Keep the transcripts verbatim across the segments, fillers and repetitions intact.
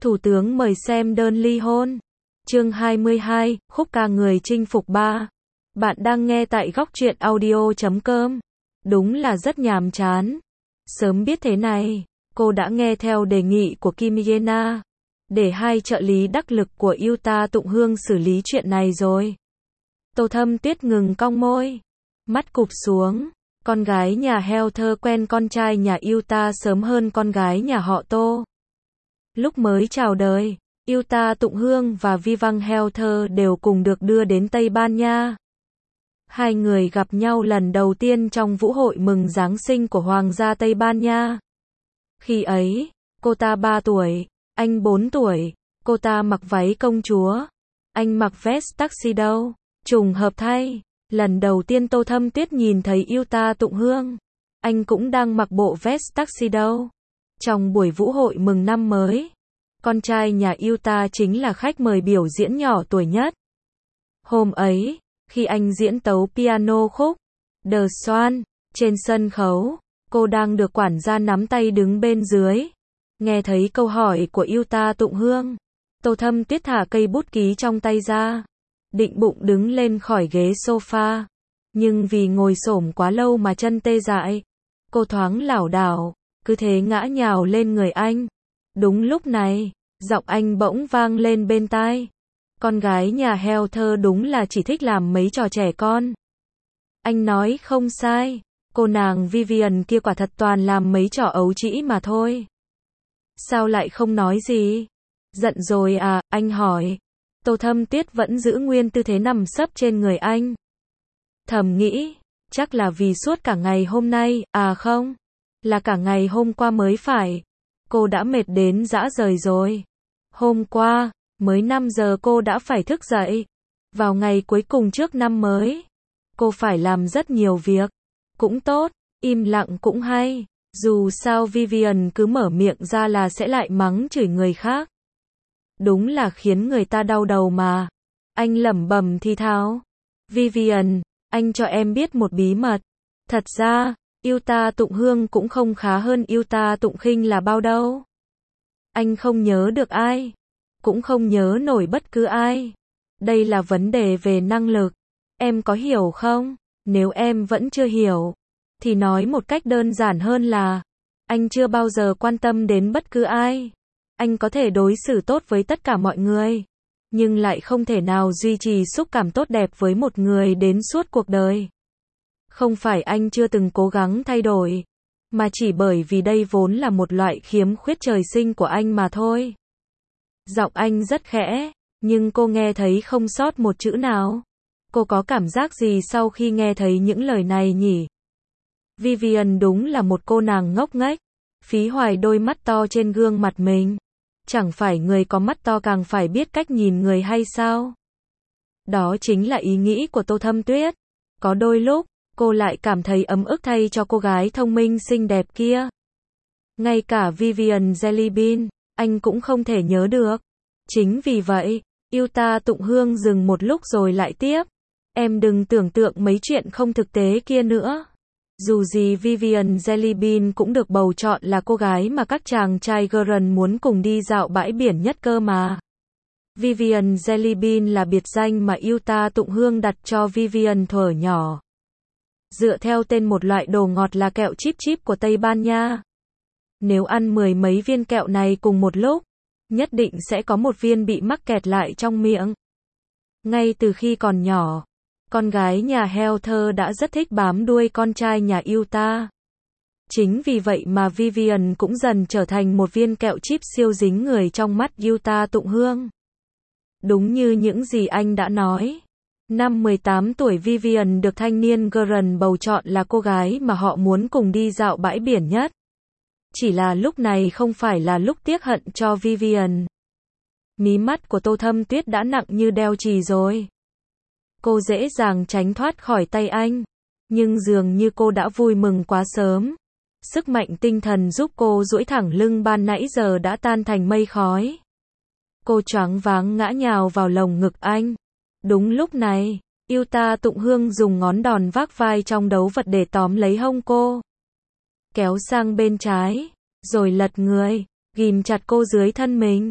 Thủ tướng mời xem đơn ly hôn. Chương hai mươi hai, khúc ca người chinh phục ba. Bạn đang nghe tại góc truyện audio chấm com. Đúng là rất nhàm chán. Sớm biết thế này, cô đã nghe theo đề nghị của Kim Yena, để hai trợ lý đắc lực của Yuta Tụng Hương xử lý chuyện này rồi. Tô Thâm Tuyết ngừng cong môi, mắt cụp xuống. Con gái nhà Heather quen con trai nhà Yuta sớm hơn con gái nhà họ Tô. Lúc mới chào đời, Yuta Tụng Hương và Vivang Heather đều cùng được đưa đến Tây Ban Nha. Hai người gặp nhau lần đầu tiên trong vũ hội mừng Giáng sinh của Hoàng gia Tây Ban Nha. Khi ấy, cô ta ba tuổi, anh bốn tuổi, cô ta mặc váy công chúa, anh mặc vest tuxedo. Trùng hợp thay, lần đầu tiên Tô Thâm Tuyết nhìn thấy Yuta Tụng Hương, anh cũng đang mặc bộ vest tuxedo. Trong buổi vũ hội mừng năm mới, con trai nhà Yuta chính là khách mời biểu diễn nhỏ tuổi nhất. Hôm ấy, khi anh diễn tấu piano khúc The Swan trên sân khấu, cô đang được quản gia nắm tay đứng bên dưới. Nghe thấy câu hỏi của Yuta Tụng Hương, Tô Thâm Tuyết thả cây bút ký trong tay ra, định bụng đứng lên khỏi ghế sofa, nhưng vì ngồi xổm quá lâu mà chân tê dại, cô thoáng lảo đảo, cứ thế ngã nhào lên người anh. Đúng lúc này, giọng anh bỗng vang lên bên tai. Con gái nhà Heather đúng là chỉ thích làm mấy trò trẻ con. Anh nói không sai, cô nàng Vivian kia quả thật toàn làm mấy trò ấu trĩ mà thôi. Sao lại không nói gì? Giận rồi à, anh hỏi. Tô Thâm Tuyết vẫn giữ nguyên tư thế nằm sấp trên người anh. Thầm nghĩ, chắc là vì suốt cả ngày hôm nay, à không, là cả ngày hôm qua mới phải. Cô đã mệt đến rã rời rồi. Hôm qua, mới năm giờ cô đã phải thức dậy. Vào ngày cuối cùng trước năm mới, cô phải làm rất nhiều việc. Cũng tốt, im lặng cũng hay. Dù sao Vivian cứ mở miệng ra là sẽ lại mắng chửi người khác. Đúng là khiến người ta đau đầu mà. Anh lẩm bẩm thì thào. Vivian, anh cho em biết một bí mật. Thật ra, Yuta Tụng Hương cũng không khá hơn Yuta Tụng Khinh là bao đâu. Anh không nhớ được ai, cũng không nhớ nổi bất cứ ai. Đây là vấn đề về năng lực. Em có hiểu không? Nếu em vẫn chưa hiểu, thì nói một cách đơn giản hơn là, anh chưa bao giờ quan tâm đến bất cứ ai. Anh có thể đối xử tốt với tất cả mọi người, nhưng lại không thể nào duy trì xúc cảm tốt đẹp với một người đến suốt cuộc đời. Không phải anh chưa từng cố gắng thay đổi, mà chỉ bởi vì đây vốn là một loại khiếm khuyết trời sinh của anh mà thôi. Giọng anh rất khẽ, nhưng cô nghe thấy không sót một chữ nào. Cô có cảm giác gì sau khi nghe thấy những lời này nhỉ? Vivian đúng là một cô nàng ngốc nghếch, phí hoài đôi mắt to trên gương mặt mình. Chẳng phải người có mắt to càng phải biết cách nhìn người hay sao? Đó chính là ý nghĩ của Tô Thâm Tuyết. Có đôi lúc, cô lại cảm thấy ấm ức thay cho cô gái thông minh xinh đẹp kia. Ngay cả Vivian Jellybean, anh cũng không thể nhớ được. Chính vì vậy, Yuta Tụng Hương dừng một lúc rồi lại tiếp. Em đừng tưởng tượng mấy chuyện không thực tế kia nữa. Dù gì Vivian Jellybean cũng được bầu chọn là cô gái mà các chàng trai Gurren muốn cùng đi dạo bãi biển nhất cơ mà. Vivian Jellybean là biệt danh mà Yuta Tụng Hương đặt cho Vivian thuở nhỏ. Dựa theo tên một loại đồ ngọt là kẹo chip chip của Tây Ban Nha. Nếu ăn mười mấy viên kẹo này cùng một lúc, nhất định sẽ có một viên bị mắc kẹt lại trong miệng. Ngay từ khi còn nhỏ, con gái nhà Heather đã rất thích bám đuôi con trai nhà Yuta. Chính vì vậy mà Vivian cũng dần trở thành một viên kẹo chip siêu dính người trong mắt Yuta Tụng Hương. Đúng như những gì anh đã nói. Năm mười tám tuổi Vivian được thanh niên Gurren bầu chọn là cô gái mà họ muốn cùng đi dạo bãi biển nhất. Chỉ là lúc này không phải là lúc tiếc hận cho Vivian. Mí mắt của Tô Thâm Tuyết đã nặng như đeo chì rồi. Cô dễ dàng tránh thoát khỏi tay anh, nhưng dường như cô đã vui mừng quá sớm. Sức mạnh tinh thần giúp cô duỗi thẳng lưng ban nãy giờ đã tan thành mây khói. Cô choáng váng ngã nhào vào lồng ngực anh. Đúng lúc này, Yuta Tụng Hương dùng ngón đòn vác vai trong đấu vật để tóm lấy hông cô, kéo sang bên trái, rồi lật người, ghìm chặt cô dưới thân mình.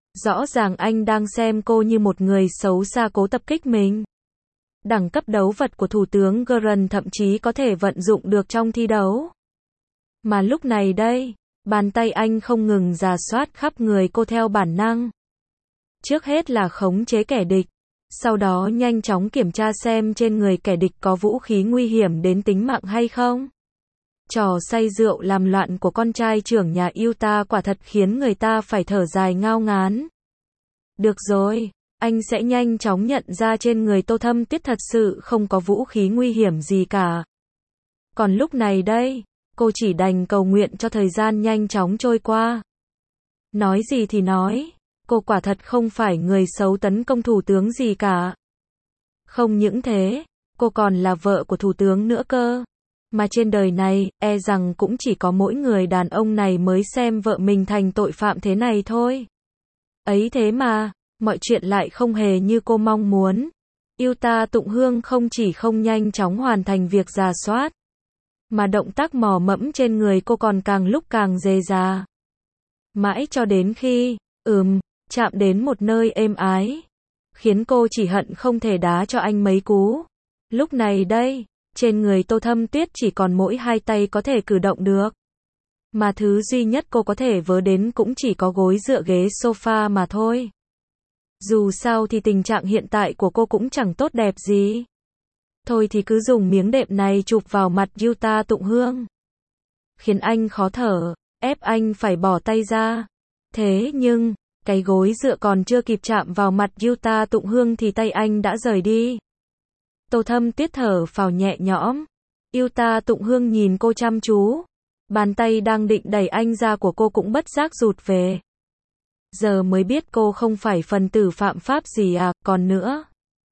Rõ ràng anh đang xem cô như một người xấu xa cố tập kích mình. Đẳng cấp đấu vật của Thủ tướng Gurren thậm chí có thể vận dụng được trong thi đấu. Mà lúc này đây, bàn tay anh không ngừng rà soát khắp người cô theo bản năng. Trước hết là khống chế kẻ địch, sau đó nhanh chóng kiểm tra xem trên người kẻ địch có vũ khí nguy hiểm đến tính mạng hay không. Trò say rượu làm loạn của con trai trưởng nhà Utah quả thật khiến người ta phải thở dài ngao ngán. Được rồi, anh sẽ nhanh chóng nhận ra trên người Tô Thâm Tuyết thật sự không có vũ khí nguy hiểm gì cả. Còn lúc này đây, cô chỉ đành cầu nguyện cho thời gian nhanh chóng trôi qua. Nói gì thì nói, cô quả thật không phải người xấu tấn công thủ tướng gì cả. Không những thế, cô còn là vợ của thủ tướng nữa cơ. Mà trên đời này, e rằng cũng chỉ có mỗi người đàn ông này mới xem vợ mình thành tội phạm thế này thôi. Ấy thế mà, mọi chuyện lại không hề như cô mong muốn. Utah Tụng Hương không chỉ không nhanh chóng hoàn thành việc rà soát, mà động tác mò mẫm trên người cô còn càng lúc càng dề dà. Mãi cho đến khi, ừm, chạm đến một nơi êm ái, khiến cô chỉ hận không thể đá cho anh mấy cú. Lúc này đây, trên người Tô Thâm Tuyết chỉ còn mỗi hai tay có thể cử động được. Mà thứ duy nhất cô có thể vớ đến cũng chỉ có gối dựa ghế sofa mà thôi. Dù sao thì tình trạng hiện tại của cô cũng chẳng tốt đẹp gì. Thôi thì cứ dùng miếng đệm này chụp vào mặt Utah Tụng Hương. Khiến anh khó thở, ép anh phải bỏ tay ra. Thế nhưng, cái gối dựa còn chưa kịp chạm vào mặt Utah Tụng Hương thì tay anh đã rời đi. Tô Thâm Tuyết thở phào nhẹ nhõm. Utah Tụng Hương nhìn cô chăm chú. Bàn tay đang định đẩy anh ra của cô cũng bất giác rụt về. Giờ mới biết cô không phải phần tử phạm pháp gì à, còn nữa.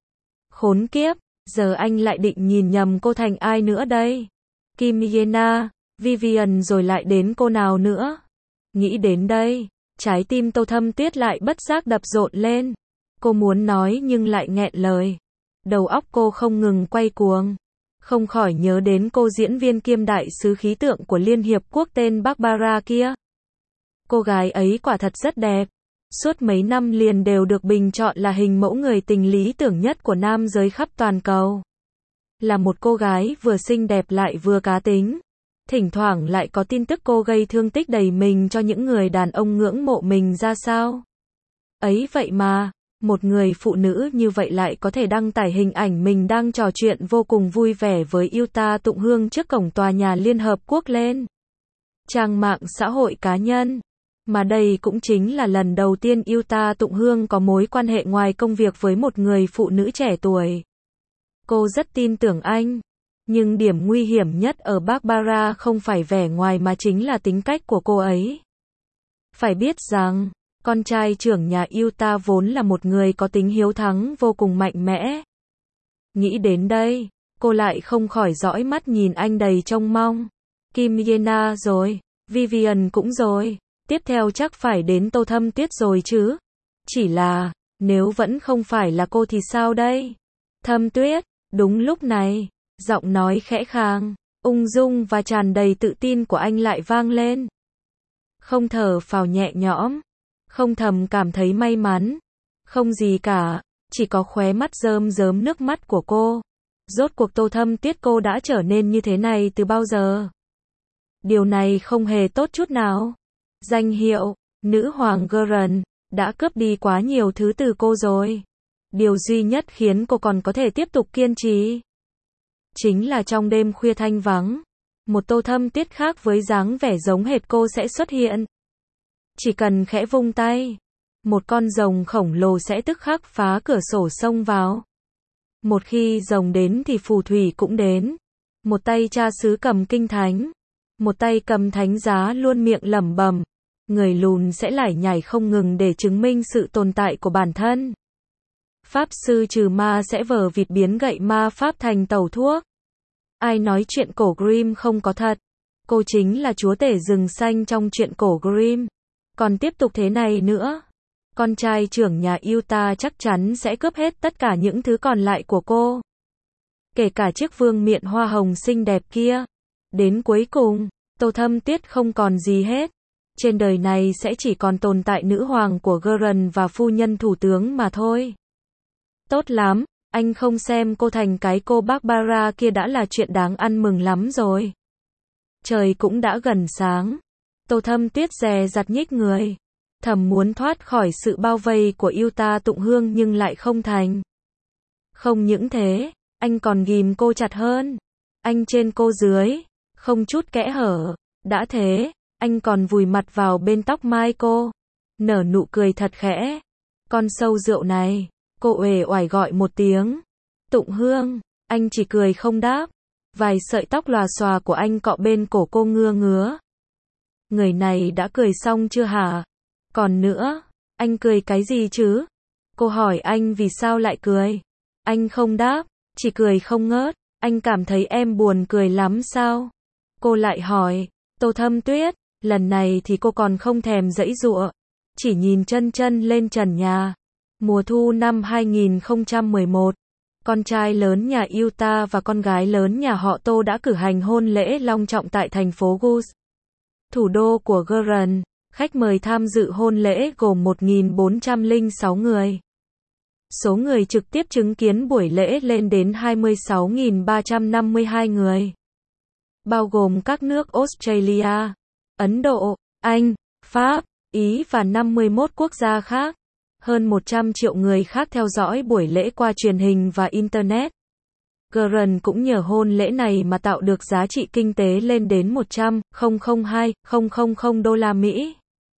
Khốn kiếp, giờ anh lại định nhìn nhầm cô thành ai nữa đây? Kim Yena, Vivian rồi lại đến cô nào nữa? Nghĩ đến đây, trái tim Tô Thâm Tuyết lại bất giác đập rộn lên. Cô muốn nói nhưng lại nghẹn lời. Đầu óc cô không ngừng quay cuồng. Không khỏi nhớ đến cô diễn viên kiêm đại sứ khí tượng của Liên Hiệp Quốc tên Barbara kia. Cô gái ấy quả thật rất đẹp. Suốt mấy năm liền đều được bình chọn là hình mẫu người tình lý tưởng nhất của nam giới khắp toàn cầu. Là một cô gái vừa xinh đẹp lại vừa cá tính. Thỉnh thoảng lại có tin tức cô gây thương tích đầy mình cho những người đàn ông ngưỡng mộ mình ra sao. Ấy vậy mà, một người phụ nữ như vậy lại có thể đăng tải hình ảnh mình đang trò chuyện vô cùng vui vẻ với Utah Tụng Hương trước cổng tòa nhà Liên Hợp Quốc lên trang mạng xã hội cá nhân. Mà đây cũng chính là lần đầu tiên Utah Tụng Hương có mối quan hệ ngoài công việc với một người phụ nữ trẻ tuổi. Cô rất tin tưởng anh. Nhưng điểm nguy hiểm nhất ở Barbara không phải vẻ ngoài mà chính là tính cách của cô ấy. Phải biết rằng, con trai trưởng nhà Utah vốn là một người có tính hiếu thắng vô cùng mạnh mẽ. Nghĩ đến đây, cô lại không khỏi dõi mắt nhìn anh đầy trông mong. Kim Yena rồi, Vivian cũng rồi, tiếp theo chắc phải đến Tô Thâm Tuyết rồi chứ. Chỉ là, nếu vẫn không phải là cô thì sao đây? Thâm Tuyết, đúng lúc này, giọng nói khẽ khàng, ung dung và tràn đầy tự tin của anh lại vang lên. Không thở phào nhẹ nhõm, không thầm cảm thấy may mắn, không gì cả, chỉ có khóe mắt rơm rớm nước mắt của cô. Rốt cuộc Tô Thâm Tuyết cô đã trở nên như thế này từ bao giờ? Điều này không hề tốt chút nào. Danh hiệu, nữ hoàng Gurren, đã cướp đi quá nhiều thứ từ cô rồi. Điều duy nhất khiến cô còn có thể tiếp tục kiên trì chính là trong đêm khuya thanh vắng, một Tô Thâm Tuyết khác với dáng vẻ giống hệt cô sẽ xuất hiện. Chỉ cần khẽ vung tay, một con rồng khổng lồ sẽ tức khắc phá cửa sổ xông vào. Một khi rồng đến thì phù thủy cũng đến. Một tay cha xứ cầm kinh thánh, một tay cầm thánh giá luôn miệng lẩm bẩm. Người lùn sẽ lải nhải không ngừng để chứng minh sự tồn tại của bản thân. Pháp sư trừ ma sẽ vờ vịt biến gậy ma pháp thành tẩu thuốc. Ai nói chuyện cổ Grimm không có thật? Cô chính là chúa tể rừng xanh trong chuyện cổ Grimm. Còn tiếp tục thế này nữa, con trai trưởng nhà Utah chắc chắn sẽ cướp hết tất cả những thứ còn lại của cô. Kể cả chiếc vương miện hoa hồng xinh đẹp kia. Đến cuối cùng, Tô Thâm Tuyết không còn gì hết. Trên đời này sẽ chỉ còn tồn tại nữ hoàng của Gurren và phu nhân thủ tướng mà thôi. Tốt lắm, anh không xem cô thành cái cô Barbara kia đã là chuyện đáng ăn mừng lắm rồi. Trời cũng đã gần sáng. Tô Thâm Tuyết dè dặt nhích người. Thầm muốn thoát khỏi sự bao vây của Yuta Tụng Hương nhưng lại không thành. Không những thế, anh còn ghìm cô chặt hơn. Anh trên cô dưới, không chút kẽ hở. Đã thế, anh còn vùi mặt vào bên tóc mai cô. Nở nụ cười thật khẽ. Con sâu rượu này, cô uể oải gọi một tiếng. Tụng Hương, anh chỉ cười không đáp. Vài sợi tóc lòa xòa của anh cọ bên cổ cô ngưa ngứa. Người này đã cười xong chưa hả? Còn nữa, anh cười cái gì chứ? Cô hỏi anh vì sao lại cười. Anh không đáp, chỉ cười không ngớt. Anh cảm thấy em buồn cười lắm sao? Cô lại hỏi. Tô Thâm Tuyết, lần này thì cô còn không thèm giãy giụa, chỉ nhìn chân chân lên trần nhà. Mùa thu năm hai nghìn không trăm mười một, con trai lớn nhà Yuta và con gái lớn nhà họ Tô đã cử hành hôn lễ long trọng tại thành phố Gus, thủ đô của Gurren. Khách mời tham dự hôn lễ gồm một nghìn bốn trăm lẻ sáu người. Số người trực tiếp chứng kiến buổi lễ lên đến hai mươi sáu nghìn ba trăm năm mươi hai người, bao gồm các nước Australia, Ấn Độ, Anh, Pháp, Ý và năm mươi mốt quốc gia khác. Hơn một trăm triệu người khác theo dõi buổi lễ qua truyền hình và Internet. Gurren cũng nhờ hôn lễ này mà tạo được giá trị kinh tế lên đến một trăm phẩy hai nghìn đô la Mỹ.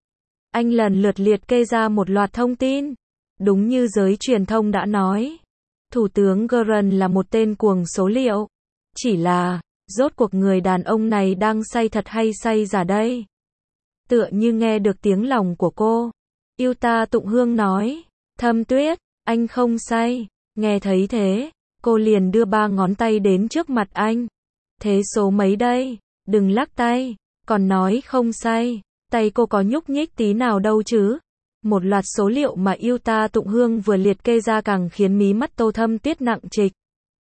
Anh lần lượt liệt kê ra một loạt thông tin. Đúng như giới truyền thông đã nói, Thủ tướng Gurren là một tên cuồng số liệu. Chỉ là, rốt cuộc người đàn ông này đang say thật hay say giả đây? Tựa như nghe được tiếng lòng của cô, Yuta Tụng Hương nói, Thâm Tuyết, anh không say. Nghe thấy thế, cô liền đưa ba ngón tay đến trước mặt anh. Thế số mấy đây? Đừng lắc tay, còn nói không say. Tay cô có nhúc nhích tí nào đâu chứ? Một loạt số liệu mà Yuta Tụng Hương vừa liệt kê ra càng khiến mí mắt Tô Thâm Tuyết nặng trịch.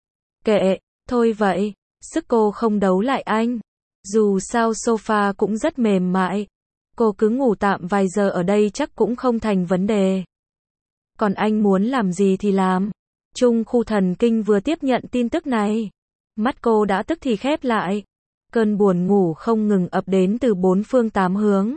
Kệ, thôi vậy, sức cô không đấu lại anh. Dù sao sofa cũng rất mềm mại. Cô cứ ngủ tạm vài giờ ở đây chắc cũng không thành vấn đề. Còn anh muốn làm gì thì làm. Trung khu thần kinh vừa tiếp nhận tin tức này. Mắt cô đã tức thì khép lại. Cơn buồn ngủ không ngừng ập đến từ bốn phương tám hướng.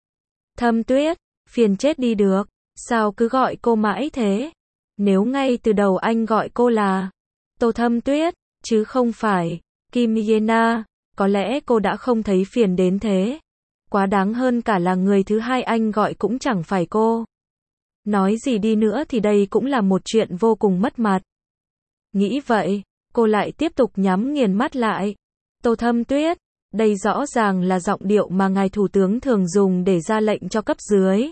Thâm Tuyết, phiền chết đi được. Sao cứ gọi cô mãi thế? Nếu ngay từ đầu anh gọi cô là Tô Thâm Tuyết, chứ không phải Kim Yena, có lẽ cô đã không thấy phiền đến thế. Quá đáng hơn cả là người thứ hai anh gọi cũng chẳng phải cô. Nói gì đi nữa thì đây cũng là một chuyện vô cùng mất mặt. Nghĩ vậy, cô lại tiếp tục nhắm nghiền mắt lại. Tô Thâm Tuyết, đây rõ ràng là giọng điệu mà ngài thủ tướng thường dùng để ra lệnh cho cấp dưới.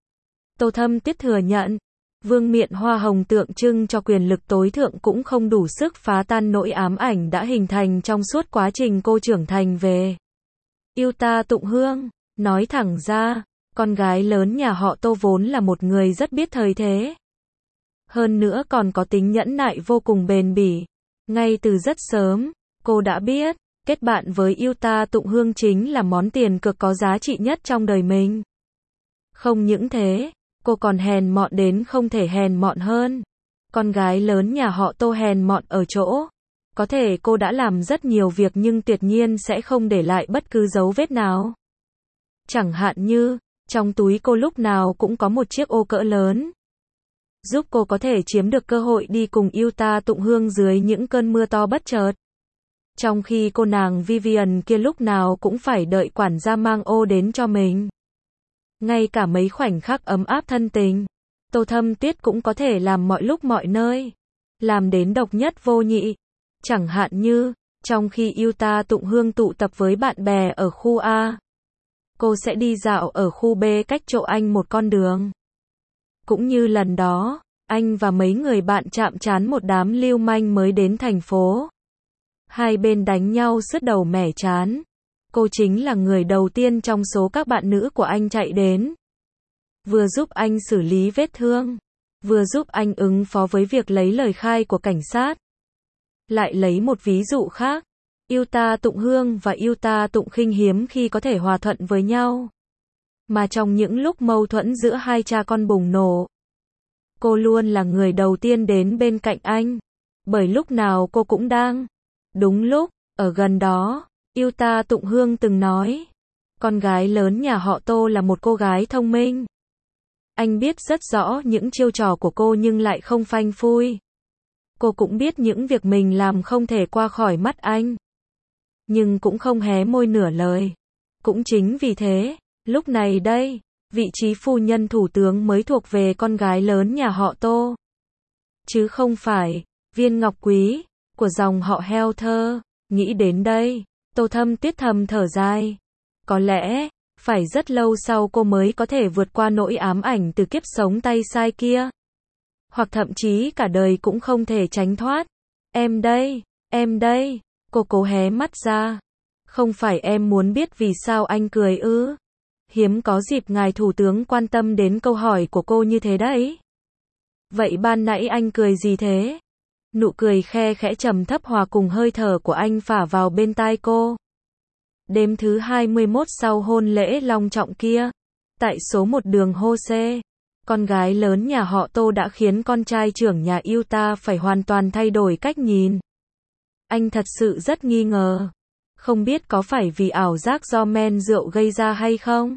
Tô Thâm Tuyết thừa nhận, vương miện hoa hồng tượng trưng cho quyền lực tối thượng cũng không đủ sức phá tan nỗi ám ảnh đã hình thành trong suốt quá trình cô trưởng thành về Yuta Tụng Hương. Nói thẳng ra, con gái lớn nhà họ Tô vốn là một người rất biết thời thế. Hơn nữa còn có tính nhẫn nại vô cùng bền bỉ. Ngay từ rất sớm, cô đã biết, kết bạn với Yuta Tụng Hương chính là món tiền cược có giá trị nhất trong đời mình. Không những thế, cô còn hèn mọn đến không thể hèn mọn hơn. Con gái lớn nhà họ Tô hèn mọn ở chỗ, có thể cô đã làm rất nhiều việc nhưng tuyệt nhiên sẽ không để lại bất cứ dấu vết nào. Chẳng hạn như, trong túi cô lúc nào cũng có một chiếc ô cỡ lớn, giúp cô có thể chiếm được cơ hội đi cùng Yuta Tụng Hương dưới những cơn mưa to bất chợt. Trong khi cô nàng Vivian kia lúc nào cũng phải đợi quản gia mang ô đến cho mình. Ngay cả mấy khoảnh khắc ấm áp thân tình, Tô Thâm Tuyết cũng có thể làm mọi lúc mọi nơi. Làm đến độc nhất vô nhị. Chẳng hạn như, trong khi Yuta Tụng Hương tụ tập với bạn bè ở khu A, cô sẽ đi dạo ở khu B cách chỗ anh một con đường. Cũng như lần đó, anh và mấy người bạn chạm trán một đám lưu manh mới đến thành phố. Hai bên đánh nhau sứt đầu mẻ trán. Cô chính là người đầu tiên trong số các bạn nữ của anh chạy đến. Vừa giúp anh xử lý vết thương, vừa giúp anh ứng phó với việc lấy lời khai của cảnh sát. Lại lấy một ví dụ khác, Yuta Tụng Hương và Yuta Tụng Khinh hiếm khi có thể hòa thuận với nhau. Mà trong những lúc mâu thuẫn giữa hai cha con bùng nổ, cô luôn là người đầu tiên đến bên cạnh anh. Bởi lúc nào cô cũng đang đúng lúc, ở gần đó. Yuta Tụng Hương từng nói, con gái lớn nhà họ Tô là một cô gái thông minh. Anh biết rất rõ những chiêu trò của cô nhưng lại không phanh phui. Cô cũng biết những việc mình làm không thể qua khỏi mắt anh. Nhưng cũng không hé môi nửa lời. Cũng chính vì thế, lúc này đây, vị trí phu nhân thủ tướng mới thuộc về con gái lớn nhà họ Tô. Chứ không phải, viên ngọc quý, của dòng họ Heo Thơ. Nghĩ đến đây, Tô Thâm Tuyết thầm thở dài. Có lẽ, phải rất lâu sau cô mới có thể vượt qua nỗi ám ảnh từ kiếp sống tay sai kia. Hoặc thậm chí cả đời cũng không thể tránh thoát. Em đây, em đây, cô cố hé mắt ra. Không phải em muốn biết vì sao anh cười ư? Hiếm có dịp ngài thủ tướng quan tâm đến câu hỏi của cô như thế đấy. Vậy ban nãy anh cười gì thế? Nụ cười khe khẽ trầm thấp hòa cùng hơi thở của anh phả vào bên tai cô. Đêm thứ hai mươi mốt sau hôn lễ long trọng kia, tại số một đường Hose, con gái lớn nhà họ Tô đã khiến con trai trưởng nhà Yuta phải hoàn toàn thay đổi cách nhìn. Anh thật sự rất nghi ngờ. Không biết có phải vì ảo giác do men rượu gây ra hay không?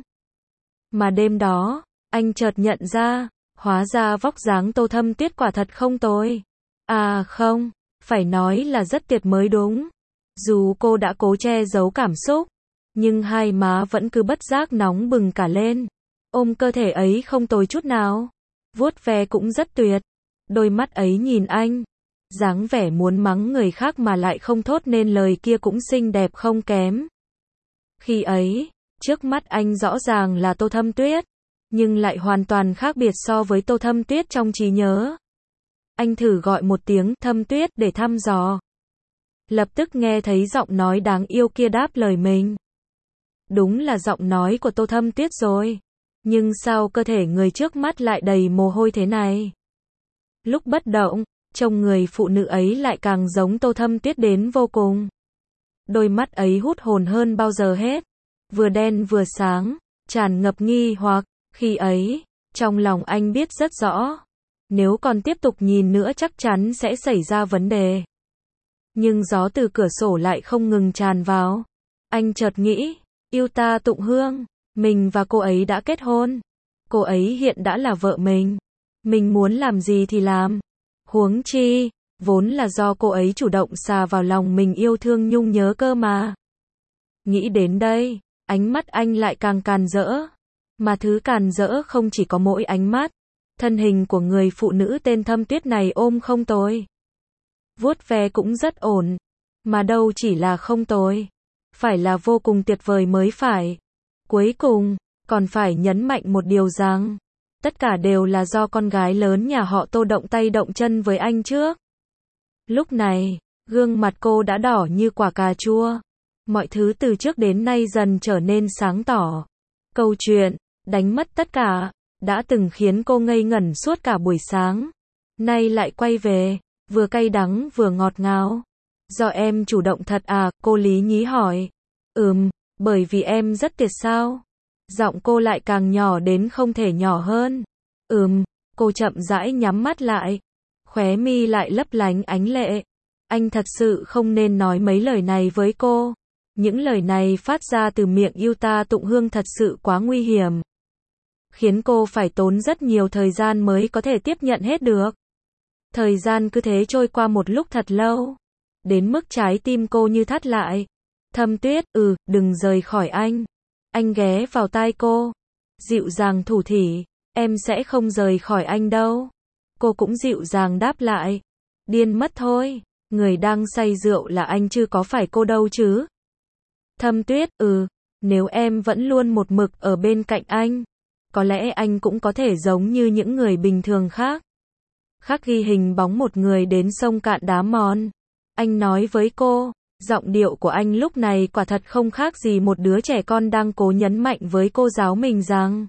Mà đêm đó, anh chợt nhận ra, hóa ra vóc dáng Tô Thâm Tuyết quả thật không tồi. À không, phải nói là rất tuyệt mới đúng. Dù cô đã cố che giấu cảm xúc, nhưng hai má vẫn cứ bất giác nóng bừng cả lên. Ôm cơ thể ấy không tồi chút nào. Vuốt ve cũng rất tuyệt. Đôi mắt ấy nhìn anh. Dáng vẻ muốn mắng người khác mà lại không thốt nên lời kia cũng xinh đẹp không kém. Khi ấy, trước mắt anh rõ ràng là Tô Thâm Tuyết, nhưng lại hoàn toàn khác biệt so với Tô Thâm Tuyết trong trí nhớ. Anh thử gọi một tiếng Thâm Tuyết để thăm dò. Lập tức nghe thấy giọng nói đáng yêu kia đáp lời mình. Đúng là giọng nói của Tô Thâm Tuyết rồi. Nhưng sao cơ thể người trước mắt lại đầy mồ hôi thế này? Lúc bất động, trông người phụ nữ ấy lại càng giống Tô Thâm Tuyết đến vô cùng. Đôi mắt ấy hút hồn hơn bao giờ hết. Vừa đen vừa sáng, tràn ngập nghi hoặc. Khi ấy, trong lòng anh biết rất rõ. Nếu còn tiếp tục nhìn nữa chắc chắn sẽ xảy ra vấn đề. Nhưng gió từ cửa sổ lại không ngừng tràn vào. Anh chợt nghĩ, Yuta Tụng Hương, mình và cô ấy đã kết hôn. Cô ấy hiện đã là vợ mình. Mình muốn làm gì thì làm. Huống chi, vốn là do cô ấy chủ động xà vào lòng mình yêu thương nhung nhớ cơ mà. Nghĩ đến đây, ánh mắt anh lại càng càn rỡ. Mà thứ càn rỡ không chỉ có mỗi ánh mắt. Thân hình của người phụ nữ tên Thâm Tuyết này ôm không tồi. Vuốt ve cũng rất ổn. Mà đâu chỉ là không tồi. Phải là vô cùng tuyệt vời mới phải. Cuối cùng, còn phải nhấn mạnh một điều rằng, tất cả đều là do con gái lớn nhà họ Tô động tay động chân với anh trước. Lúc này, gương mặt cô đã đỏ như quả cà chua. Mọi thứ từ trước đến nay dần trở nên sáng tỏ. Câu chuyện, đánh mất tất cả, đã từng khiến cô ngây ngẩn suốt cả buổi sáng. Nay lại quay về, vừa cay đắng vừa ngọt ngào. Do em chủ động thật à, cô Lý nhí hỏi. Ừm, bởi vì em rất tuyệt sao? Giọng cô lại càng nhỏ đến không thể nhỏ hơn. Ừm, cô chậm rãi nhắm mắt lại. Khóe mi lại lấp lánh ánh lệ. Anh thật sự không nên nói mấy lời này với cô. Những lời này phát ra từ miệng Yuta Tụng Hương thật sự quá nguy hiểm. Khiến cô phải tốn rất nhiều thời gian mới có thể tiếp nhận hết được. Thời gian cứ thế trôi qua một lúc thật lâu. Đến mức trái tim cô như thắt lại. Thâm Tuyết, ừ, đừng rời khỏi anh. Anh ghé vào tai cô. Dịu dàng thủ thỉ. Em sẽ không rời khỏi anh đâu. Cô cũng dịu dàng đáp lại. Điên mất thôi. Người đang say rượu là anh chứ có phải cô đâu chứ. Thâm Tuyết, ừ, nếu em vẫn luôn một mực ở bên cạnh anh, có lẽ anh cũng có thể giống như những người bình thường khác. Khắc ghi hình bóng một người đến sông cạn đá mòn. Anh nói với cô, giọng điệu của anh lúc này quả thật không khác gì một đứa trẻ con đang cố nhấn mạnh với cô giáo mình rằng,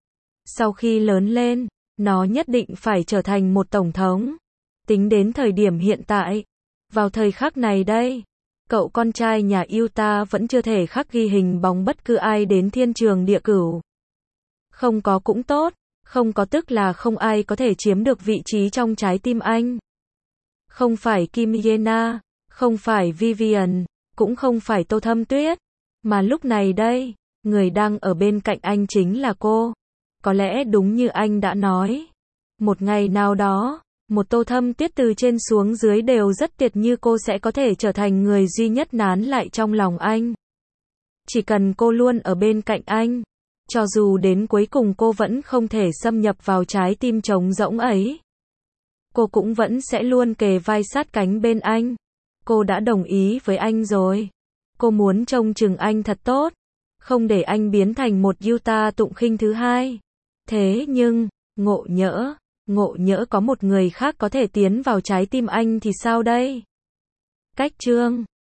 sau khi lớn lên, nó nhất định phải trở thành một tổng thống. Tính đến thời điểm hiện tại, vào thời khắc này đây, cậu con trai nhà Yuta vẫn chưa thể khắc ghi hình bóng bất cứ ai đến thiên trường địa cửu. Không có cũng tốt, không có tức là không ai có thể chiếm được vị trí trong trái tim anh. Không phải Kim Yena, không phải Vivian, cũng không phải Tô Thâm Tuyết, mà lúc này đây, người đang ở bên cạnh anh chính là cô. Có lẽ đúng như anh đã nói, một ngày nào đó, một Tô Thâm Tuyết từ trên xuống dưới đều rất tuyệt như cô sẽ có thể trở thành người duy nhất nán lại trong lòng anh. Chỉ cần cô luôn ở bên cạnh anh, cho dù đến cuối cùng cô vẫn không thể xâm nhập vào trái tim trống rỗng ấy, cô cũng vẫn sẽ luôn kề vai sát cánh bên anh. Cô đã đồng ý với anh rồi. Cô muốn trông chừng anh thật tốt, không để anh biến thành một Yuta tụng khinh thứ hai. Thế nhưng, ngộ nhỡ, ngộ nhỡ có một người khác có thể tiến vào trái tim anh thì sao đây? Cách chương